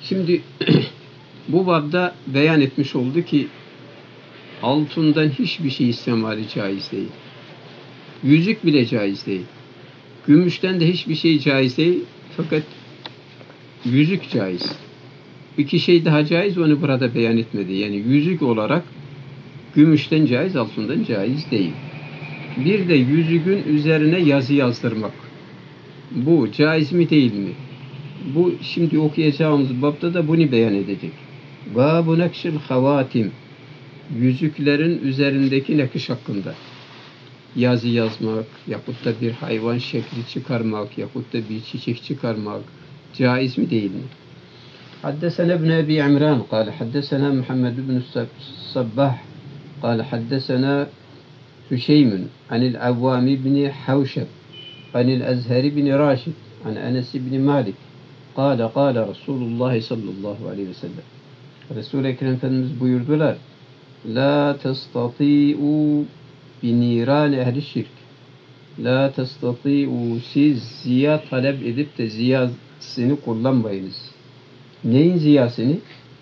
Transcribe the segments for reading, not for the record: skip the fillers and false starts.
Şimdi bu babda beyan etmiş oldu ki altından hiçbir şey istemali caiz değil. Yüzük bile caiz değil. Gümüşten de hiçbir şey caiz değil. Fakat yüzük caiz. İki şey daha caiz, onu burada beyan etmedi. Yani yüzük olarak gümüşten caiz, altından caiz değil. Bir de yüzüğün üzerine yazı yazdırmak. Bu caiz mi değil mi? Bu şimdi okuyacağımız babda da bunu beyan edecek. Bab-ı nekşil havatim. Yüzüklerin üzerindeki nakış hakkında. Yazı yazmak, yahut da bir hayvan şekli çıkarmak, yahut da bir çiçek çıkarmak caiz mi değil mi? حدثنا ابن أبي عمران قال حدثنا محمد بن الصباح قال حدثنا هشيم عن العوام بن حوشب عن الأزهر بن راشد عن أنس بن مالك قال قال رسول الله صلى الله عليه وسلم Resul-i Ekrem Efendimiz buyurdular: La testati'u biniran ehli şirk. La testati'u, siz ziya talep edip de ziyasını kullanmayınız. Neyin ziyasını?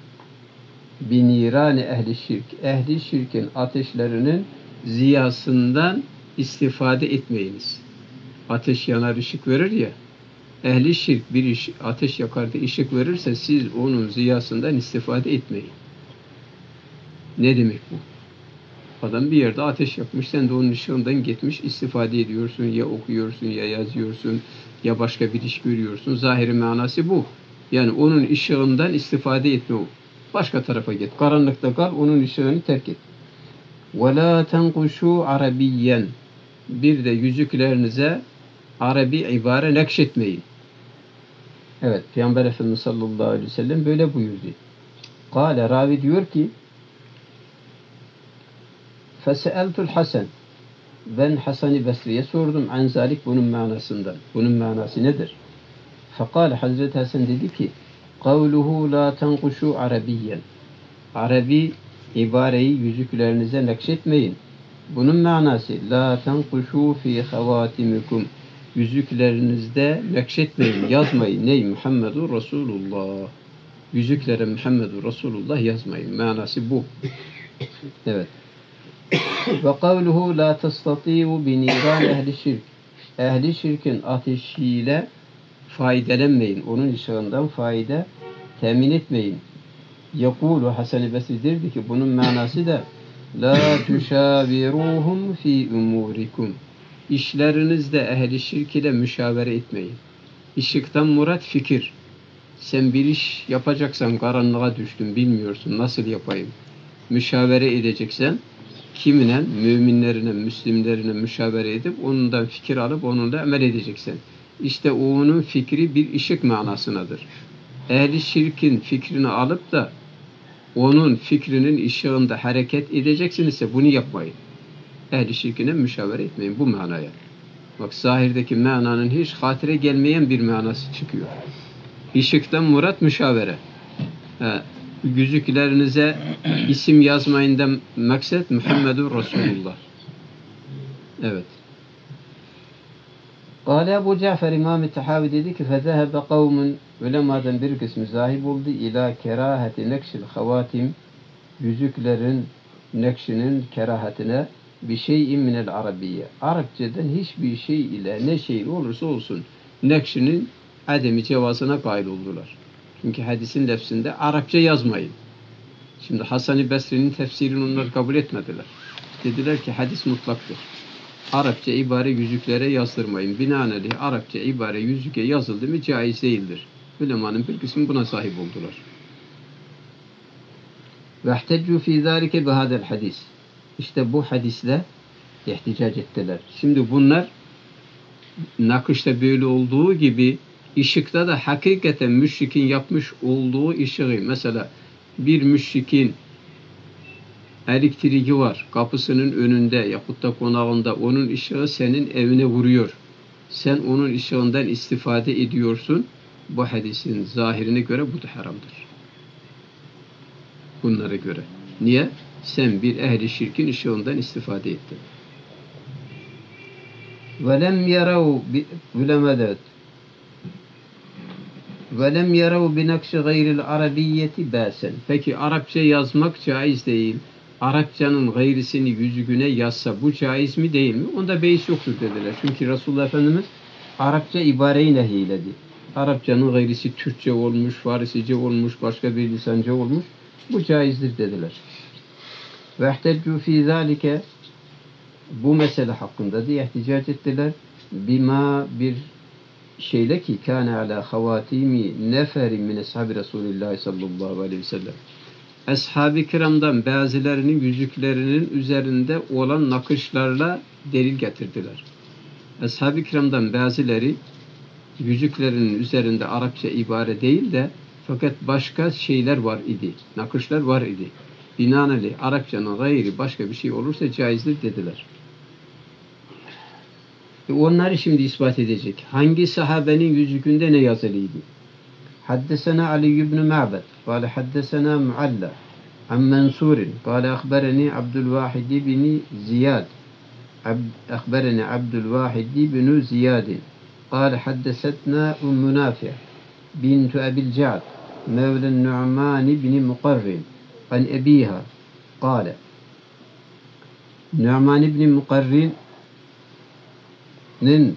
Biniran ehli şirk. Ehli şirkin ateşlerinin ziyasından istifade etmeyiniz. Ateş yanar, ışık verir ya. Ehli şirk bir ateş yakar da ışık verirse siz onun ziyasından istifade etmeyin. Ne demek bu? Adam bir yerde ateş yakmış, sen de onun ışığından gitmiş istifade ediyorsun, ya okuyorsun, ya yazıyorsun, ya başka bir iş görüyorsun. Zahiri manası bu. Yani onun ışığından istifade etme o. Başka tarafa git. Karanlıkta kal, onun ışığını terk et. وَلَا تَنْقُشُوا عَرَبِيًّا. Bir de yüzüklerinize Arabi ibare nakşetmeyin. Evet, Peygamber Efendimiz sallallahu aleyhi ve sellem böyle buyurdu. Kale, ravi diyor ki فَسَأَلْتُ الْحَسَنِ. Ben Hasan-ı Basri'ye sordum an zalik, bunun manasından. Bunun manası nedir? Fekale, Hazreti Hasan dedi ki قَوْلُهُ لَا تَنْقُشُوا عَرَبِيًّا. Arabi ibareyi yüzüklerinize nakşetmeyin. Bunun manası la tenquşu fi havatimukum. Yüzüklerinizde nakşetmeyin, yazmayın. Ney? Muhammedur Resulullah. Yüzüklere Muhammedur Resulullah yazmayın. Manası bu. Evet. Ve kavluhu la testati'u bi niran ehli şirk. Ehli şirkin ateşiyle faydelenmeyin. Onun ışığından fayda temin etmeyin. Yekulu Hasan-ı Basri derdi ki bunun manası da la tuşaviruhum fi umurikum. İşlerinizde ehli şirk ile müşavere etmeyin. İşıktan murat fikir. Sen bir iş yapacaksan karanlığa düştün, bilmiyorsun nasıl yapayım. Müşavere edeceksen kimine, müminlerine, müslimlerine müşavere edip onundan fikir alıp onunla amel edeceksin. İşte onun fikri bir ışık manasınadır. Ehli şirkin fikrini alıp da onun fikrinin ışığında hareket edeceksinizse bunu yapmayın. Ehli şirkine müşavere etmeyin bu manaya. Bak zahirdeki mananın hiç hatire gelmeyen bir manası çıkıyor. Işıktan murat müşavere. Yüzüklerinize isim yazmayından maksat Muhammedur Resulullah. Evet. Kâle Ebu Cafer İmam-ı Tahavi dedi ki fezehebe kavmun, ulemadan bir kısmı zahib oldu ila kerahati nekşil havatim, yüzüklerin nekşinin kerahatine bir şeyin minel arabiyye. Arapçadan hiçbir şey ile ne şey olursa olsun nekşinin ademi cevazına kail oldular. Çünkü hadisin lefzinde Arapça yazmayın. Şimdi Hasan-ı Basri'nin tefsirini onlar kabul etmediler. Dediler ki hadis mutlaktır. Arapça ibare yüzüklere yazdırmayın. Binaenaleyh Arapça ibare yüzüke yazıldı mı caiz değildir. Ulemanın bir kısmı buna sahip oldular. وَاحْتَجُّوا فِي ذَٰلِكَ بِهَذَا الْحَدِيثِ. İşte bu hadisle ihticac ettiler. Şimdi bunlar nakışta böyle olduğu gibi ışıkta da hakikaten müşrikin yapmış olduğu ışığı, mesela bir müşrikin elektriği var, kapısının önünde yahut da konağında, onun ışığı senin evine vuruyor. Sen onun ışığından istifade ediyorsun. Bu hadisin zahirine göre bu da haramdır. Bunlara göre. Niye? Sen bir ehli şirkin ışığından istifade ettin. وَلَمْ يَرَوْا بِلَمَدَتْ Ve lem yerav bi nakşi gayril arabiyyeti basen. Peki Arapça yazmak caiz değil. Arapçanın gayrisini yüzüğüne yazsa bu caiz mi değil mi? Onda beis yoktur dediler. Çünkü Resulullah Efendimiz Arapça ibareyi nehyiledi. Arapçanın gayrisi Türkçe olmuş, Farisice olmuş, başka bir lisanca olmuş. Bu caizdir dediler. Ve ihteccu fî zâlike, bu mesele hakkında diye ihticac ettiler. Bima, bir şeyle ki kâne alâ havâtîmi neferi min eshabi Resulillah sallallahu aleyhi ve sellem. Ashab-ı kiramdan bazılarının yüzüklerinin üzerinde olan nakışlarla delil getirdiler. Ashab-ı kiramdan bazıları yüzüklerinin üzerinde Arapça ibare değil de fakat başka şeyler var idi. Nakışlar var idi. Binaenaleyh Arapçanın gayri başka bir şey olursa caizdir dediler. Onları şimdi ispat edecek. Hangi sahabenin yüzükünde ne yazılıydı? Haddesena Ali ibn Ma'bad قال حدثنا معلى عن منصور قال أخبرني عبد الواحد بن زياد أخبرني عبد الواحد بن زياد قال حدثتنا أم نافع بنت أبي الجعد مولى النعمان بن مقرن عن أبيها قال Nu'man ibn Mukarrin'in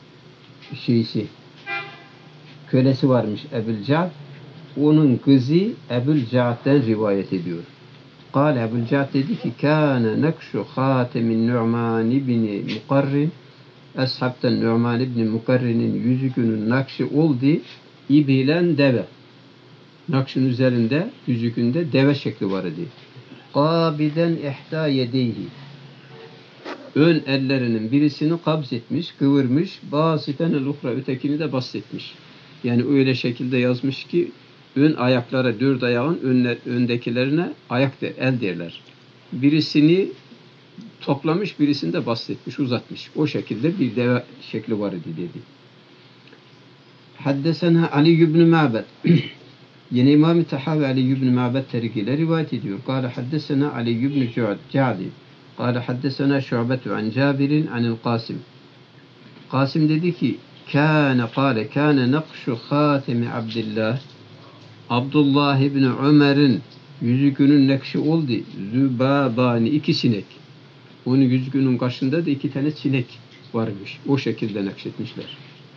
kölesi varmış Ebu'l Ca'd. Onun kızı Ebu'l Ca'd'den rivayet ediyor. Ebu'l Ca'd dedi ki kâne nekşu hâtemin Nu'man ibn Mukarrin, ashabtan Nu'man ibn Mukarrin'in yüzükünün nakşı oldu ibilen deve. Nakşın üzerinde yüzükünde deve şekli var idi. Qabiden ihta yedeyhi, ön ellerinin birisini kabz etmiş, kıvırmış, basiten el-uhra, ötekini de bastetmiş. Yani öyle şekilde yazmış ki ön ayaklara, dört ayağın öndekilerine ayak el derler. Birisini toplamış, birisini de bastetmiş, uzatmış. O şekilde bir deve şekli var idi dedi. Haddesena Ali ibn Ma'bad. Yine İmam-ı Tahavi Ali ibn Ma'bad terikiyle rivayet ediyor. Kâle haddesena Ali ibn Ca'di. Kâle haddesena Şu'betu an Cabir'in anil Qasim. Qasim dedi ki kâne nakşu hâtemi Abdillah. Abdullah ibn Ömer'in yüzükünün nakşı oldu. Zübâbâni, iki sinek. Onun yüzükünün karşısında da iki tane sinek varmış. O şekilde nakşetmişler.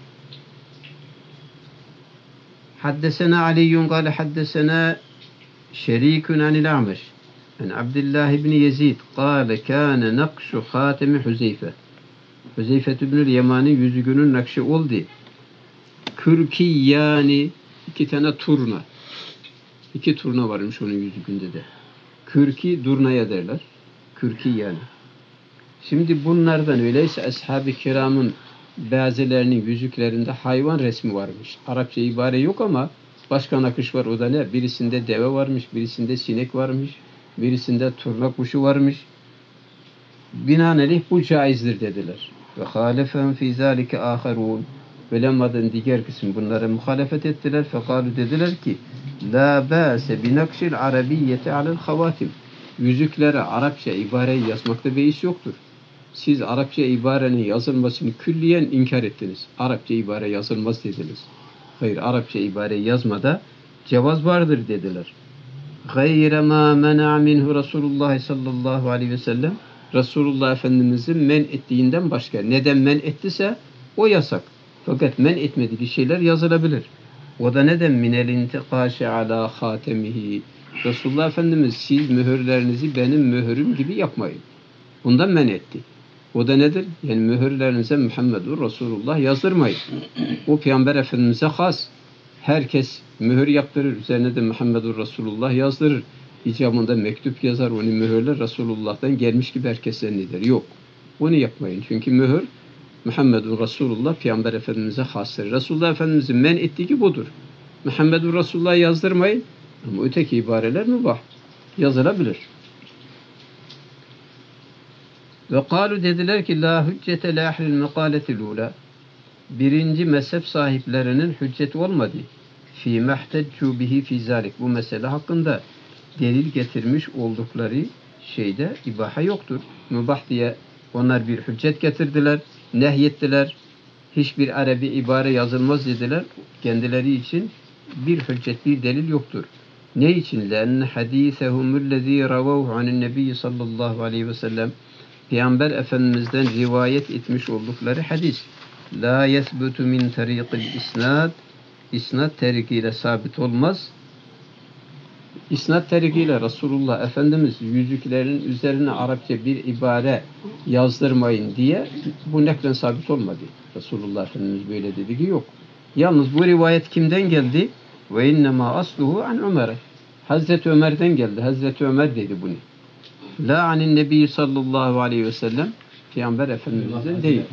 Haddesena Aliyyun kâle haddesena şerîkun anil A'meş an Abdullah ibn Yezid kâle kâne nakşu hâtemi Huzeyfe. Huzeyfe ibn-i Yaman'ın yüzüğünün nakşı oldu. Kürki, yani iki tane turna. İki turna varmış onun yüzüğünde de. Kürki, durnaya derler. Kürki yani. Şimdi bunlardan öyleyse ashab-ı kiramın bazılarının yüzüklerinde hayvan resmi varmış. Arapça ibare yok ama başka nakış var. O da ne? Birisinde deve varmış, birisinde sinek varmış, birisinde turna kuşu varmış. Binaenaleyh bu caizdir dediler. Ve halefem fî zâlike âherûn. Ölenmadan diğer kısım bunlara muhalefet ettiler. Fekalu dediler ki la bâse binakşil arabiyyeti alel havatim. Yüzüklere Arapça ibareyi yazmakta beis yoktur. Siz Arapça ibarenin yazılmasını külliyen inkar ettiniz. Arapça ibare yazılmaz dediniz. Hayır, Arapça ibare yazmada cevaz vardır dediler. Gayre ma mena minhu Resulullah sallallahu aleyhi ve sellem. Resulullah Efendimiz'in men ettiğinden başka. Neden men ettiyse o yasak. Fakat men etmediği şeyler yazılabilir. O da neden minel intikâşe alâ hâtemihi. Resulullah Efendimiz siz mühürlerinizi benim mühürüm gibi yapmayın. Bundan men etti. O da nedir? Yani mühürlerinize Muhammedur Resulullah yazdırmayın. O Peygamber Efendimiz'e has. Herkes mühür yaptırır. Üzerine de Muhammedur Resulullah yazdırır. İcabında mektup yazar. Onu mühürler. Resulullah'tan gelmiş gibi herkes zanneder. Yok. Onu yapmayın. Çünkü mühür Muhammedur Resulullah Peygamber Efendimiz'e hastır. Resulullah Efendimiz'in men ettiği budur. Muhammedur Resulullah yazdırmayın. Ama öteki ibareler mübah. Yazılabilir. Ve kâlu dediler ki la hüccete la ahlil mekâletil ûlâ. Birinci mezhep sahiplerinin hüccet olmadı. Fî mehteccu bihi fî zâlik. Bu mesele hakkında delil getirmiş oldukları şeyde ibaha yoktur. Mübah diye onlar bir hüccet getirdiler, nehyettiler. hiçbir Arabi ibare yazılmaz dediler. Kendileri için bir hüccet, bir delil yoktur. Ne için? لَاَنَّ حَد۪يثَهُمُ الَّذ۪ي رَوَوْهُ عَنِ النَّبِيِّ sallallahu aleyhi ve sellem Peygamber Efendimiz'den rivayet etmiş oldukları hadis la yesbutu min tariqil isnad isnad tarikiyle sabit olmaz. İsnad tarikiyle Resulullah Efendimiz yüzüklerin üzerine Arapça bir ibare yazdırmayın diye bu neklen sabit olmadı. Resulullah Efendimiz böyle dedi ki yok. Yalnız bu rivayet kimden geldi? Ve innema asluhu an Ömer. Hazreti Ömer'den geldi. Hazreti Ömer dedi bunu. La anin nebi sallallahu aleyhi ve sellem Peygamber Efendimiz'den değil.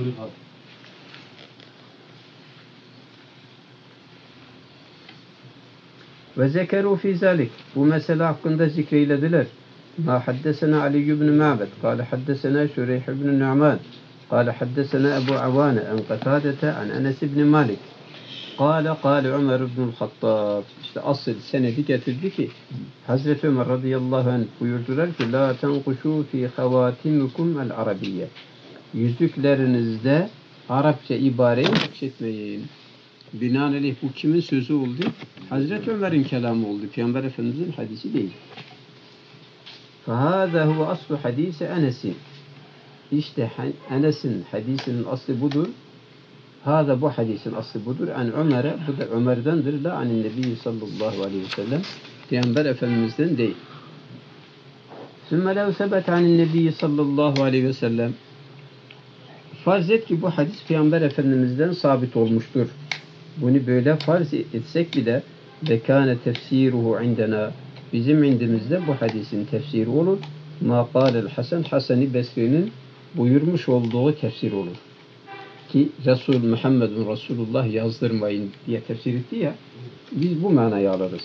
Ve zekeru fi zalik. Bu mesele hakkında zikreylediler. Ma haddesena Ali ibn Ma'bed. Kale haddesena Şureyh ibn Nu'man. Kale haddesena Ebu Avane. En Katadete an Enes ibn Malik. Kale Ömer ibn Hattab. İşte asıl senedi getirdi ki Hazreti Ömer radıyallahu anh buyurdular ki la tenkuşu fi havatimikum el arabiyye. Yüzüklerinizde Arapça ibareyi nakşetmeyin. Binaenaleyh bu kimin sözü oldu? Hazreti Ömer'in kelamı oldu. Peygamber Efendimiz'in hadisi değil. فَهَذَا هُوَ aslu hadisi Enes'in. İşte Enes'in hadisinin aslı budur. Hâzâ bu hadisin aslı budur. En Ömer'e, bu da Ömer'dendir. La anin nebi sallallahu aleyhi ve sellem. Peygamber Efendimiz'den değil. Sümme lev sebet anin nebi sallallahu aleyhi ve sellem. Farz et ki bu hadis Peygamber Efendimiz'den sabit olmuştur. Bunu böyle farz etsek bile zekâne tefsiruhu indena bizim indimizde bu hadisin tefsiri olur. Ma kâlel Hasan Hasan-ı Besri'nin buyurmuş olduğu tefsir olur. Ki Resul Muhammedun Resulullah yazdırmayın diye tefsir etti ya biz bu manayı alırız.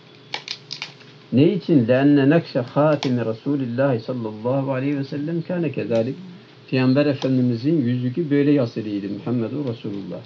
Ne için? لَاَنَّ نَكْشَ خَاتِمِ رَسُولِ اللّٰهِ sallallahu aleyhi ve sellem kâne kezalik. Peygamber Efendimizin yüzüğü böyle yazılıydı. Muhammedun Resulullah.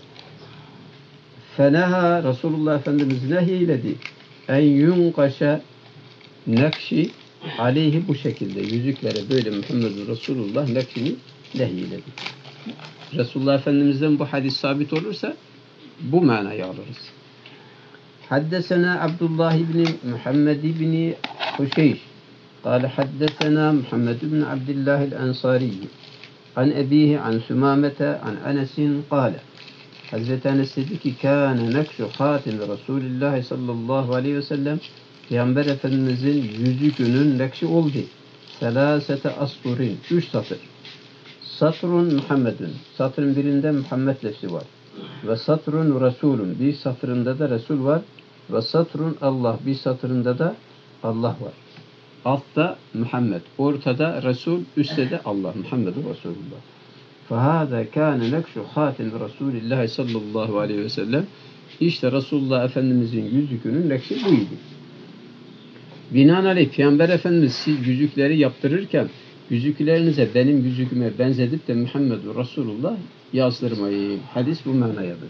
Feneha Resulullah Efendimiz nehyiledi. En yunkaşa nakşi aleyhi bu şekilde yüzüklere böyle Muhammedun Resulullah nakşini nehyiledi. Resulullah Efendimiz'den bu hadis sabit olursa bu manayı alırız. Haddesena Abdullah ibn Muhammed ibn Huşeyş قال حدثنا محمد بن عبد الله الأنصاري عن أبيه عن سمامة عن أنس قال Hazreti Enes dedi ki kâne nekşu hâtim Resulullah sallallahu aleyhi ve sellem Peygamber Efendimizin yüzükünün nekşi oldu. Selâsete asturin 3 satır. Satrun Muhammedun. Satrın birinde Muhammed lefzi var. Ve satrun Resulun. Bir satırında da Resul var. Ve satrun Allah. Bir satırında da Allah var. Altta Muhammed. Ortada Resul. Üstte de Allah. Muhammedun Resulullah. فَهَذَا كَانَ نَكْشُ خَاتِمِ رَسُولِ اللّٰهِ sallallahu aleyhi ve sellem. İşte Resulullah Efendimizin yüzükünün nekşi buydu. Binaenaleyh Peygamber Efendimiz siz yüzükleri yaptırırken yüzüklerinize benim yüzüküme benzedip de Muhammedur Resulullah yazdırmayın. Hadis bu manayadır.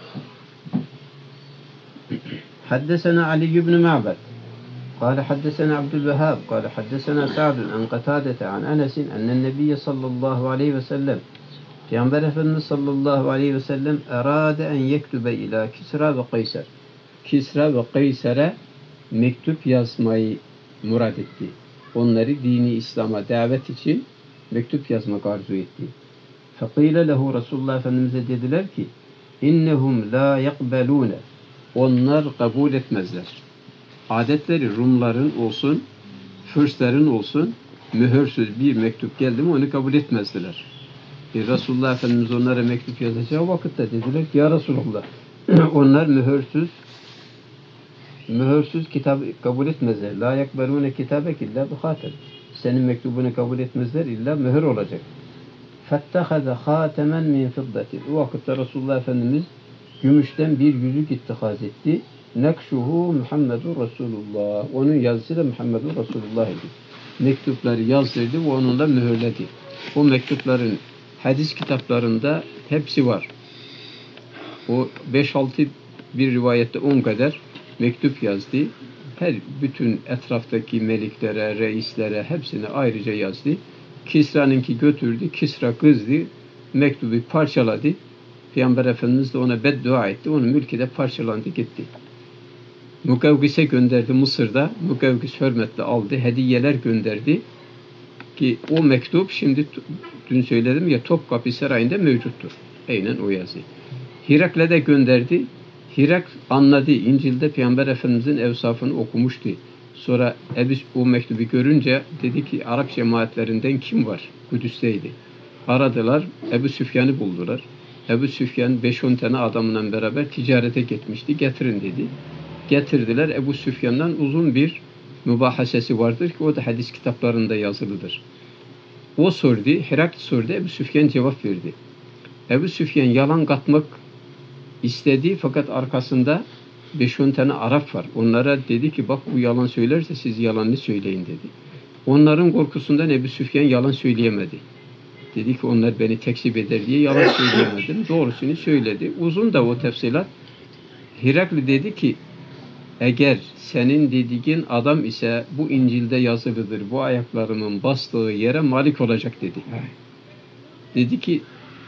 Haddesena Ali ibn Ma'bed قال حدثنا عبد الوهاب قال حدثنا سعد عن قتادة عن أنس أن النبي صلى الله عليه وسلم Peygamber Efendimiz sallallahu aleyhi ve sellem erade en yektube ila Kisra ve Kayser. Kisra ve Kayser'e mektup yazmayı murad etti. Onları dini İslam'a davet için mektup yazmak arzu etti. Fekile lehu Resulullah Efendimiz'e dediler ki innehum la yakbelune. Onlar kabul etmezler. Adetleri Rumların olsun, Fırsların olsun, mühürsüz bir mektup geldi mi onu kabul etmezdiler. Resulullah Efendimiz onlara mektup yazacağı vakitte dediler ki ya Resulullah onlar mühürsüz kitap kabul etmezler. La yakberune kitabek illa bi hatem. Senin mektubunu kabul etmezler illa mühür olacak. Fettehaze hatemen min fiddetin. O vakitte Resulullah Efendimiz gümüşten bir yüzük ittihaz etti. Nekşuhu Muhammedur Resulullah. Onun yazısı da Muhammedur Resulullah idi. Mektupları yazdırdı ve onunla mühürledi. O mektupların hadis kitaplarında hepsi var. O 5-6 bir rivayette 10 kadar mektup yazdı. Bütün etraftaki meliklere, reislere hepsine ayrıca yazdı. Kisra'nınki götürdü. Kisra kızdı. Mektubu parçaladı. Peygamber Efendimiz de ona beddua etti. Onun mülkü de parçalandı gitti. Mukavkis'e gönderdi Mısır'da. Mukavkis hürmetle aldı. Hediyeler gönderdi. Ki o mektup şimdi dün söyledim ya Topkapı Sarayı'nda mevcuttur. Aynen o yazı. Hirakle de gönderdi. Hirak anladı. İncil'de Peygamber Efendimiz'in evsafını okumuştu. Sonra o mektubu görünce dedi ki Arap cemaatlerinden kim var? Kudüs'teydi. Aradılar. Ebu Süfyan'ı buldular. Ebu Süfyan 5-10 tane adamla beraber ticarete gitmişti. Getirin dedi. Getirdiler. Ebu Süfyan'dan uzun bir mübahasesi vardır ki o da hadis kitaplarında yazılıdır. O sordu. Hirak sordu. Ebu Süfyan cevap verdi. Ebu Süfyan yalan katmak istedi fakat arkasında 5-10 tane Arap var. Onlara dedi ki bak bu yalan söylerse siz yalanını söyleyin dedi. Onların korkusundan Ebu Süfyan yalan söyleyemedi. Dedi ki onlar beni tekzip eder diye yalan söyleyemedim. Doğrusunu söyledi. Uzun da o tefsilat. Hirakli dedi ki eğer senin dediğin adam ise bu İncil'de yazılıdır. Bu ayaklarımın bastığı yere malik olacak dedi. Dedi ki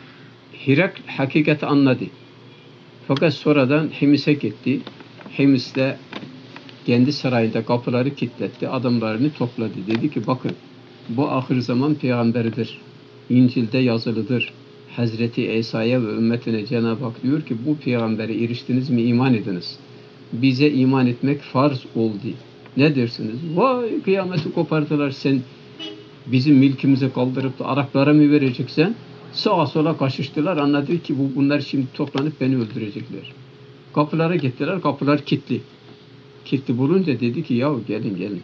Hirakl hakikati anladı. Fakat sonradan Himis'e gitti. Himis'te kendi sarayında kapıları kilitletti. Adamlarını topladı. Dedi ki bakın bu ahir zaman peygamberidir. İncil'de yazılıdır. Hazreti İsa'ya ve ümmetine Cenab-ı Hak diyor ki bu peygambere eriştiniz mi iman ediniz. Bize iman etmek farz oldu. Ne dersiniz? Vay kıyameti kopardılar sen bizim milkimizi kaldırıp da Araplara mı vereceksen? Sağa sola kaçıştılar. Anladı ki bunlar şimdi toplanıp beni öldürecekler. Kapılara gittiler. Kapılar kilitli. Kilitli bulunca dedi ki yahu gelin.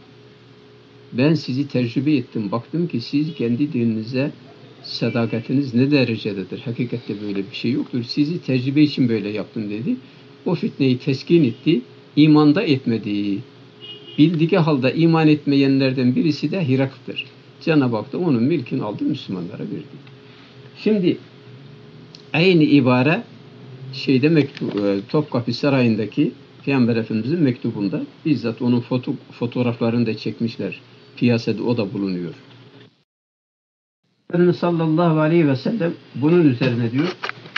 Ben sizi tecrübe ettim. Baktım ki siz kendi dininize sadakatiniz ne derecededir. Hakikatte böyle bir şey yoktur. Sizi tecrübe için böyle yaptım dedi. O fitneyi teskin etti. İmanda etmedi. Bildiği halde iman etmeyenlerden birisi de Hirakl'dır. Cenab-ı Hak da onun mülkünü aldı Müslümanlara verdi. Şimdi aynı ibare Topkapı Sarayı'ndaki Peygamber Efendimiz'in mektubunda bizzat onun fotoğraflarını da çekmişler. Piyasada o da bulunuyor. Efendimiz sallallahu aleyhi ve sellem bunun üzerine diyor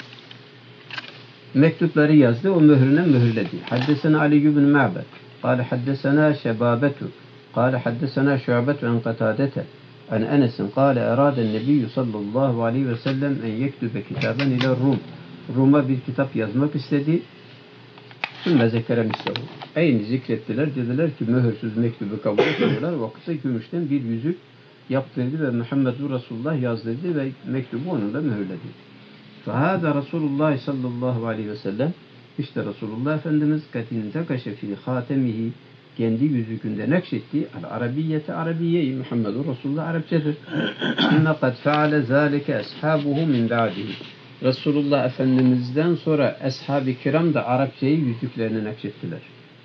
mektupları yazdı, o mührüne mühürledi. Haddesena Ali ibn Ma'bad. Kale haddesena Şebabetu. Kale haddesena Şu'betu an Katadete. An Enes'in kâle eraden nebiyyü sallallahu aleyhi ve sellem en yektübe kitaben ile Rum. Rum'a bir kitap yazmak istedi. Sümme zekere mislahu. Aynı zikrettiler. Dediler ki mühürsüz mektubu kabul etmiyorlar. Vakitte gümüşten bir yüzük yaptırdı ve Muhammedur Resulullah yazdırdı ve mektubu onunla mühürledi. Fehâdâ Resulullah sallallahu aleyhi ve sellem işte Resulullah Efendimiz katinde kaşefi hatemihi kendi yüzükünde nekşetti. Arabiyyete Arabiyye-i Muhammedur Resulullah Arapçadır. İnne kad feale zâlike ashabuhu min ba'dihi. Resulullah Efendimiz'den sonra ashab-ı kiram da Arapçayı yüzüklerini nekşettiler.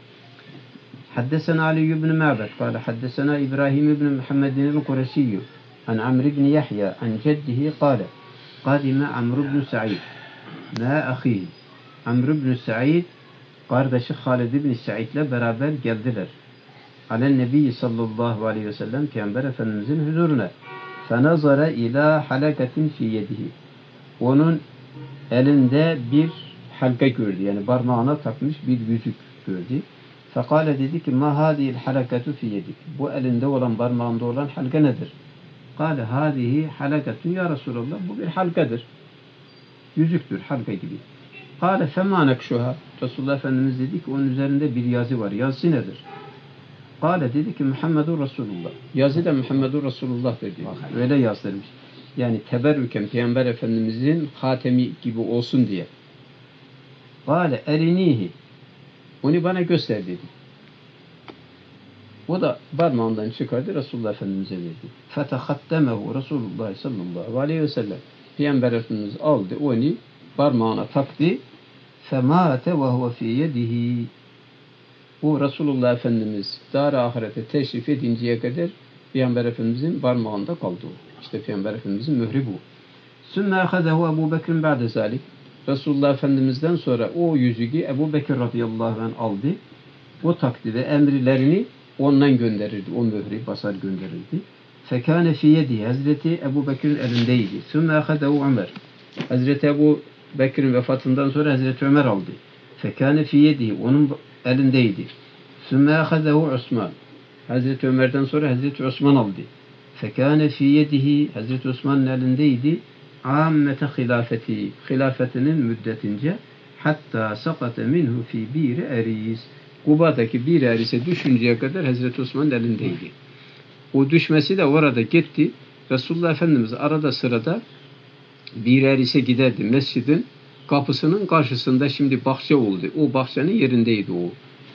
Haddesena Ali ibn Ma'bad kâle haddesena İbrahim ibn Muhammedin el-Kureşiyyü an Amr ibn Yahya an ceddihi kâle kadime Amr ibn Sa'id ma ahihi. Amr ibn Sa'id kardeşi Halid ibn Sa'id'le beraber geldiler. Alen Nebi sallallahu aleyhi ve sellem Peygamber Efendimizin huzuruna. Fenazara ila halakatin fi yedihi. Onun elinde bir halka gördü. Yani parmağına takmış bir yüzük gördü. Fekale dedi ki ma hadihil halakatu fi yedik. Bu elinde olan parmağında olan halka nedir? Kale hadihi halakatun ya Resulallah. Bu bir halkadır. Yüzüktür halka gibi. Kale fema nekşuha. Resulullah Efendimiz dedi ki onun üzerinde bir yazı var. Yazısı nedir? Kale dedi ki Muhammedur Resulullah. Yazı da Muhammedur Resulullah dedi. Öyle yazdırmış. Yani teberrüken Peygamber Efendimizin hatemi gibi olsun diye. Kale erinihi. Onu bana göster dedi. O da parmağından çıkardı Resulullah Efendimiz'e verdi. Fetehattemehu Resulullah sallallahu aleyhi ve sellem. Peygamber Efendimiz aldı onu parmağına taktı. Femâte ve huve fî yedihi. Bu Resulullah Efendimiz dar ahirete teşrif edinceye kadar Peygamber Efendimizin parmağında kaldı. İşte Peygamber Efendimizin mührü bu. Sümme ahazehu Ebu Bekir'in ba'de zalik. Resulullah Efendimiz'den sonra o yüzüğü Ebu Bekir radıyallahu anh aldı. O takdirde emirlerini ondan gönderirdi. O mührü basar gönderirdi. Fekâne fî yedihi. Hazreti Ebu Bekir'in elindeydi. Sümme ahazehu Ömer. Hazreti Ebu Bekir'in vefatından sonra Hazreti Ömer aldı. Fekâne fî yedihi, onun elindeydi. Sümme ahazehu Osman. Hazreti Ömer'den sonra Hazreti Osman aldı. Fekâne fî yedihi, Hazreti Osman'ın elindeydi. Âmmete hilafeti, hilafetinin müddetince, hatta sakate minhu fî bîri eris. Kuba'daki bir erise düşünceye kadar Hazreti Osman'ın elindeydi. O düşmesi de orada gitti. Resulullah Efendimiz arada sırada bir erise giderdi. Mescidin kapısının karşısında şimdi bahçe oldu. O bahçenin yerindeydi o.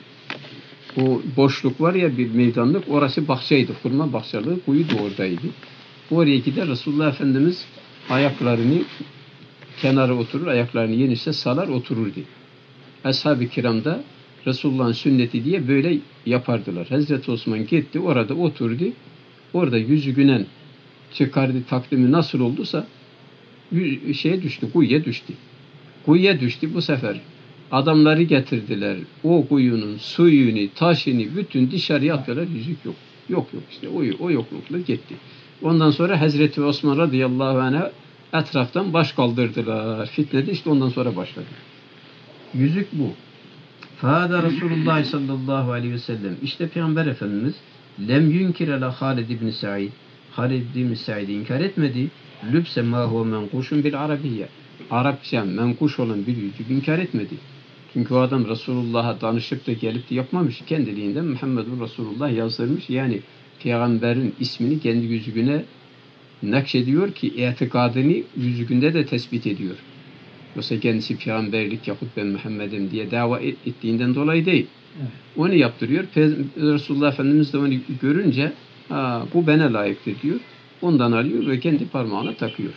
O boşluk var ya, bir meydanlık, orası bahçeydi. Hurma bahçeli, kuyu da oradaydı. Oraya gider Resulullah Efendimiz ayaklarını kenara oturur, ayaklarını yenişe salar otururdu. Ashab-ı kiram da Resulullah'ın sünneti diye böyle yapardılar. Hazreti Osman gitti, orada oturdu. Orada yüzü günen çıkardı, takdimi nasıl olduysa şeye düştü, kuyuya düştü. Kuyuya düştü bu sefer. Adamları getirdiler. O kuyunun suyunu, taşını bütün dışarıya attılar. Yüzük yok. Yok işte o yoklukla gitti. Ondan sonra Hazreti Osman radıyallahu anh'a etraftan baş kaldırdılar. Fitnedi işte ondan sonra başladı. Yüzük bu. Fâda Resulullah sallallahu aleyhi ve sellem. İşte Peygamber Efendimiz lem yunkire la Halid ibn Sa'id. Halid ibn Sa'id'i inkar etmedi. Lübse ma huve menkuşun bil arabiyye. Arapça menkuş olan bir yüzük inkar etmedi. Çünkü o adam Resulullah'a danışıp da gelip de yapmamış. Kendiliğinden Muhammedun Resulullah yazdırmış. Yani Peygamberin ismini kendi yüzüğüne nakşediyor ki itikadını yüzüğünde de tespit ediyor. Yoksa kendisi peygamberlik yapıp ben Muhammed'im diye dava ettiğinden dolayı değil. Evet. Onu yaptırıyor. Resulullah Efendimiz de onu görünce bu bana layıktır diyor. Ondan alıyor ve kendi parmağına takıyor.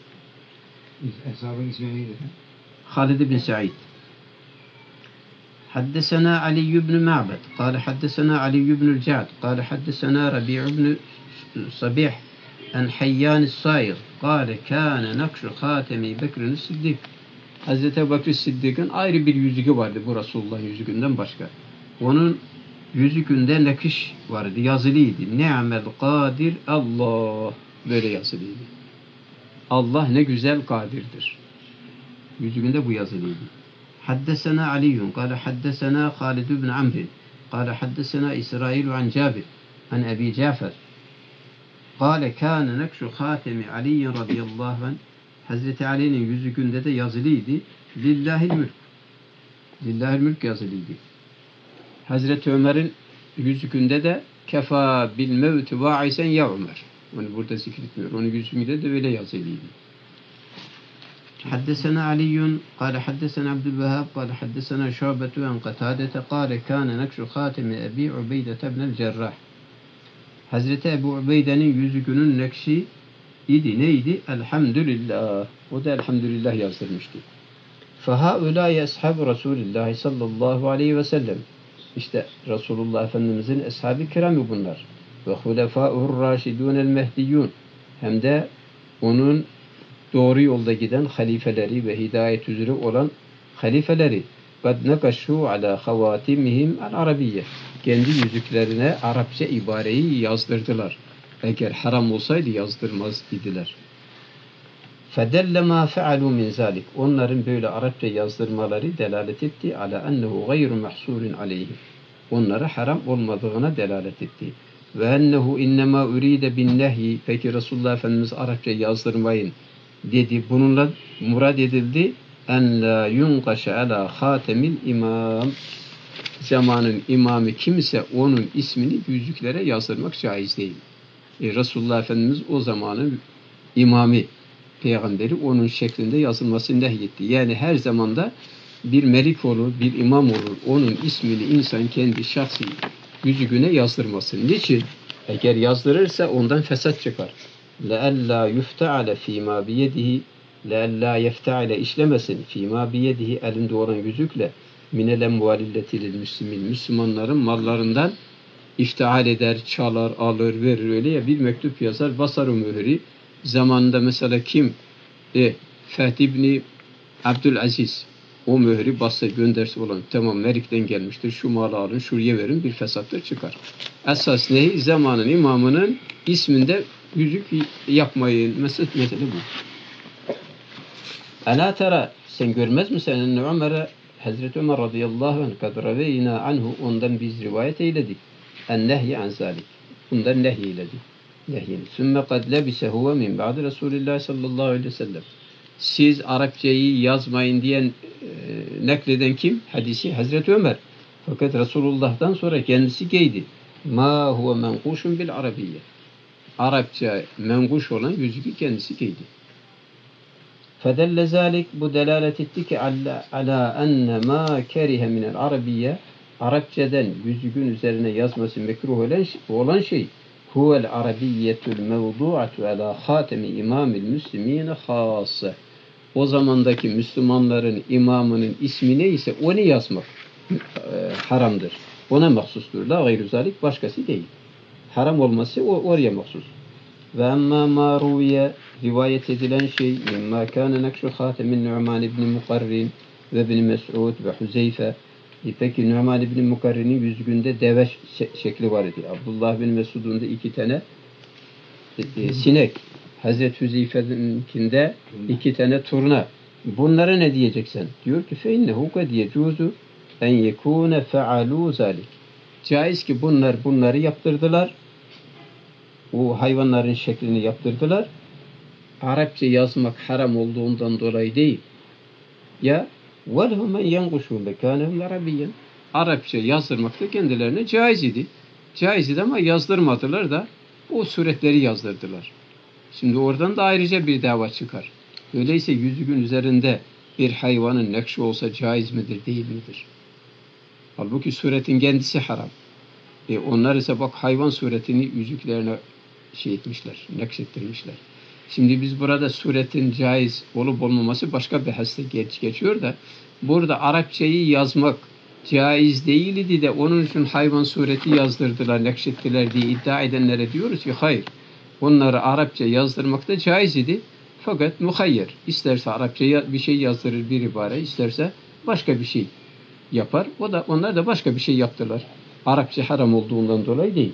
Eshabın ismi neydi? Halid bin Sa'id. حدثنا علي بن معبد قال حدثنا علي بن الجعد قال حدثنا ربيع بن صبيح عن حيان الصائغ قال كان نقش خاتم بكر الصديق. Hazreti Ebubekir Sıddık'ın ayrı bir yüzüğü vardı bu Resulullah'ın yüzüğünden başka. Onun yüzüğünde nakış vardı, yazılıydı. Ni'mel kadir Allah, böyle yazılıydı. Allah ne güzel kadirdir. Yüzüğünde bu yazılıydı. حدثنا علي قال حدثنا خالد بن عمرو قال حدثنا إسرائيل عن جابر عن أبي جعفر قال كان نكش خاتم علي رضي الله عنه. Hazreti Ali'nin yüzüğünde de yazılıydı. Lillahil mülk. Lillahil mülk yazılıydı. Hazreti Ömer'in yüzüğünde de kefa bil mevti va'isen ya Ömer. Onu burada zikretmiyor. Onun yüzüğünde de öyle yazılıydı. حدثنا علي قال حدثنا عبد الوهاب قال حدثنا شعبة عن قتادة قال كان نكش خاتم أبي عبيدة بن الجراح. Hazreti Ebu Ubeyde'nin yüzüğünün nekşi idi. Neydi? Elhamdülillah. O da elhamdülillah yazdırmıştı. فَهَؤُلَاءِ أَصْحَابُ رَسُولِ اللّٰهِ sallallahu aleyhi ve sellem. İşte Resulullah Efendimizin ashab-ı kiramı bunlar. وَخُلَفَاءُهُ الرَّاشِدُونَ الْمَهْدِيُّونَ. Hem de onun doğru yolda giden halifeleri ve hidayet üzere olan halifeleri. قَدْ نَقَشُوا عَلَى خَوَاتِمِهِمْ الْعَرَبِيَّةِ. Kendi yüzüklerine Arapça ibareyi yazdırdılar. Eğer haram olsaydı yazdırmaz idiler. فَدَلَّ مَا فَعَلُوا مِنْ ذَلِكَ. Onların böyle Arapça yazdırmaları delalet etti. عَلَى أَنَّهُ غَيْرُ مَحْصُورٍ عَلَيْهِ. Onlara haram olmadığına delalet etti. وَاَنَّهُ اِنَّمَا اُرِيدَ بِالنَّهْيِ. Peki Resulullah Efendimiz Arapça yazdırmayın dedi. Bununla murad edildi. اَنْ لَا يُنْقَشَ عَلَى خَاتَمِ الْاِمَامِ. Zamanın imamı kimse onun ismini yüzüklere yazdırmak caiz değil. Resulullah Efendimiz o zamanın imamı, peygamberi onun şeklinde yazılmasını nehyetti. Yani her zamanda bir melik olur, bir imam olur. Onun ismini insan kendi şahsi yüzüğüne yazdırmasın. Niçin? Eğer yazdırırsa ondan fesat çıkar. لَأَلَّا يُفْتَعَلَ ف۪ي مَا بِيَدِهِ لَأَلَّا يَفْتَعَلَ işlemesin ف۪ي مَا بِيَدِهِ elinde olan yüzükle minel emvalilletil müslimin, Müslümanların mallarından iftihal eder, çalar, alır, verir, öyle ya, bir mektup yazar, basar o mühürü. Zamanında mesela kim? Fethi İbni Abdülaziz o mühürü bassa gönderse olan, tamam Merik'ten gelmiştir, şu malı alın, şuraya verin, bir fesattır çıkar. Esas neyi? Zamanın imamının isminde yüzük yapmayın. Mesele bu. Ela tera, sen görmez misin? Enne Ömer'e, Hazreti Ömer radıyallahu anh kad reveyna anhu, ondan biz rivayet eyledik. En nehyi an zalik. Bundan nehyeyledik. Nehyini. Sümme kad lebise huve min ba'di Resulillah sallallahu aleyhi ve sellem. Siz Arapçayı yazmayın diyen nakleden kim? Hadisi Hazreti Ömer. Fakat Resulullah'tan sonra kendisi giydi. Ma huve menkuşun bil arabiyye. Arapça menkuş olan yüzüğü kendisi giydi. Fedelle zalik, bu delalet etti ki ala enne ma kerihe minel arabiyye, Arapçadan yüzüğün üzerine yazması mekruh olan şey huvel arabiyyetul mevdu'atu ala hatemi imamil müslimine khassa. O zamandaki Müslümanların imamının ismi neyse onu yazmak haramdır. Ona mahsustur. La gayru zalik, başkası değil. Haram olması oraya mahsus. Ve emmâ mâ ruviye, rivayet edilen şey mimma kâne nekşu hâtemin Nu'man ibn Mukarrin ve ibn Mes'ud ve Huzeyfe. Peki Nu'man ibn Mukarrin'in yüzüğünde deve şekli var idi. Abdullah bin Mesud'un da 2 tane sinek. Hazreti Huzeyfe'ninkinde 2 tane turna. Bunlara ne diyeceksin? Diyor ki fe innehu kad yecuzu en yekûne fealû zalik. Caiz ki bunları yaptırdılar. O hayvanların şeklini yaptırdılar. Arapça yazmak haram olduğundan dolayı değil. Ya وَلْهُمْ مَنْ يَنْقُشُونَ بَكَانَهُمْ عَرَبِيًّا. Arapça yazdırmak da kendilerine caiz idi. Caiz idi ama yazdırmadılar da o suretleri yazdırdılar. Şimdi oradan da ayrıca bir dava çıkar. Öyleyse yüzüğün üzerinde bir hayvanın nakşı olsa caiz midir, değil midir? Halbuki suretin kendisi haram. Onlar ise bak hayvan suretini yüzüklerine nakşettirmişler. Şimdi biz burada suretin caiz olup olmaması başka bir bahste geçiyor da burada Arapçayı yazmak caiz değildi de onun için hayvan sureti yazdırdılar, nakşettiler diye iddia edenlere diyoruz ki hayır. Onları Arapça yazdırmak da caiz idi. Fakat muhayyer. İsterse Arapça bir şey yazdırır bir ibare, isterse başka bir şey yapar. Onlar da başka bir şey yaptılar. Arapça haram olduğundan dolayı değil.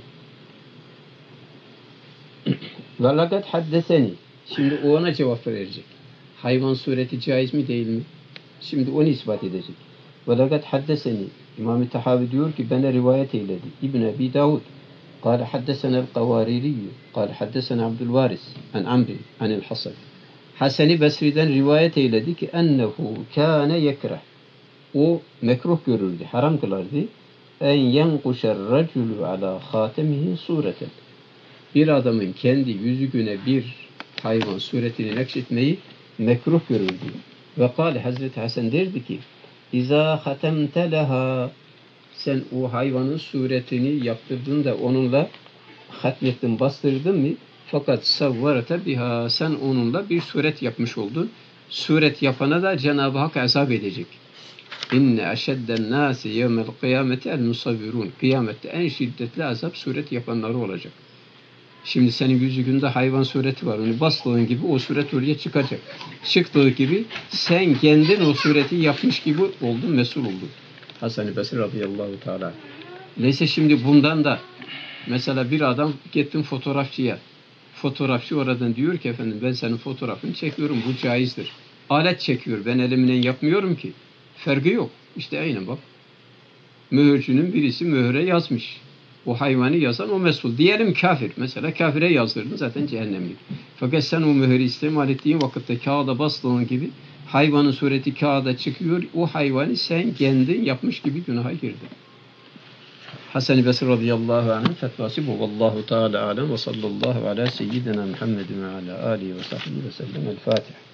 Ve laqad haddeseni. Şimdi o ona cevap verecek. Hayvan sureti caiz mi değil mi? Şimdi onu ispat edecek. Ve laqad haddeseni. İmam-ı Tahavi diyor ki bana rivayet eyledi. İbn Abi Davud. قال حدثنا القواريري قال حدثنا عبد الوارث عن عمرو عن الحسن. Hasan-ı Basri'den rivayet eyledi ki ennehu kâne yekreh. O mekruh görürdü, haram kılardı. En yenkuşer raculu ala hatemihi sureten. Bir adamın kendi yüzüğüne bir hayvan suretini nakşetmeyi mekruh görürdü. Ve kâle Hazreti Hasan derdi ki İzâ hatemte leha, sen o hayvanın suretini yaptırdın da onunla hatmettin, bastırdın mı? Fakat savvarete biha, sen onunla bir suret yapmış oldun. Suret yapana da Cenab-ı Hak azap edecek. İnne eşedden nâsi yevmel kıyameti el musavvirun. Kıyamette en şiddetli azap suret yapanları olacak. Şimdi senin yüzüğünde hayvan sureti var. Onu bastığın gibi o suret oraya çıkacak. Çıktığı gibi sen kendin o sureti yapmış gibi oldun, mesul oldun. Hasan-ı Basri radıyallahu teala. Neyse şimdi bundan da mesela bir adam gittin fotoğrafçıya. Fotoğrafçı oradan diyor ki efendim ben senin fotoğrafını çekiyorum, bu caizdir. Alet çekiyor, ben elimle yapmıyorum ki. Farkı yok. İşte aynen bak. Mühürcünün birisi mühüre yazmış. O hayvanı yazan o mesul. Diyelim kafir. Mesela kafire yazdırdın zaten cehennemlik. Fakat sen o mühürü istemal ettiğin vakitte kağıda bastığın gibi hayvanın sureti kağıda çıkıyor. O hayvanı sen kendin yapmış gibi günaha girdin. Hasan-ı Basri radıyallahu anh'ın fetvası bu. Vallahu teala alem ve sallallahu ala seyyidina Muhammedin ve ala alihi ve sahbihi ve sellem. El Fatiha.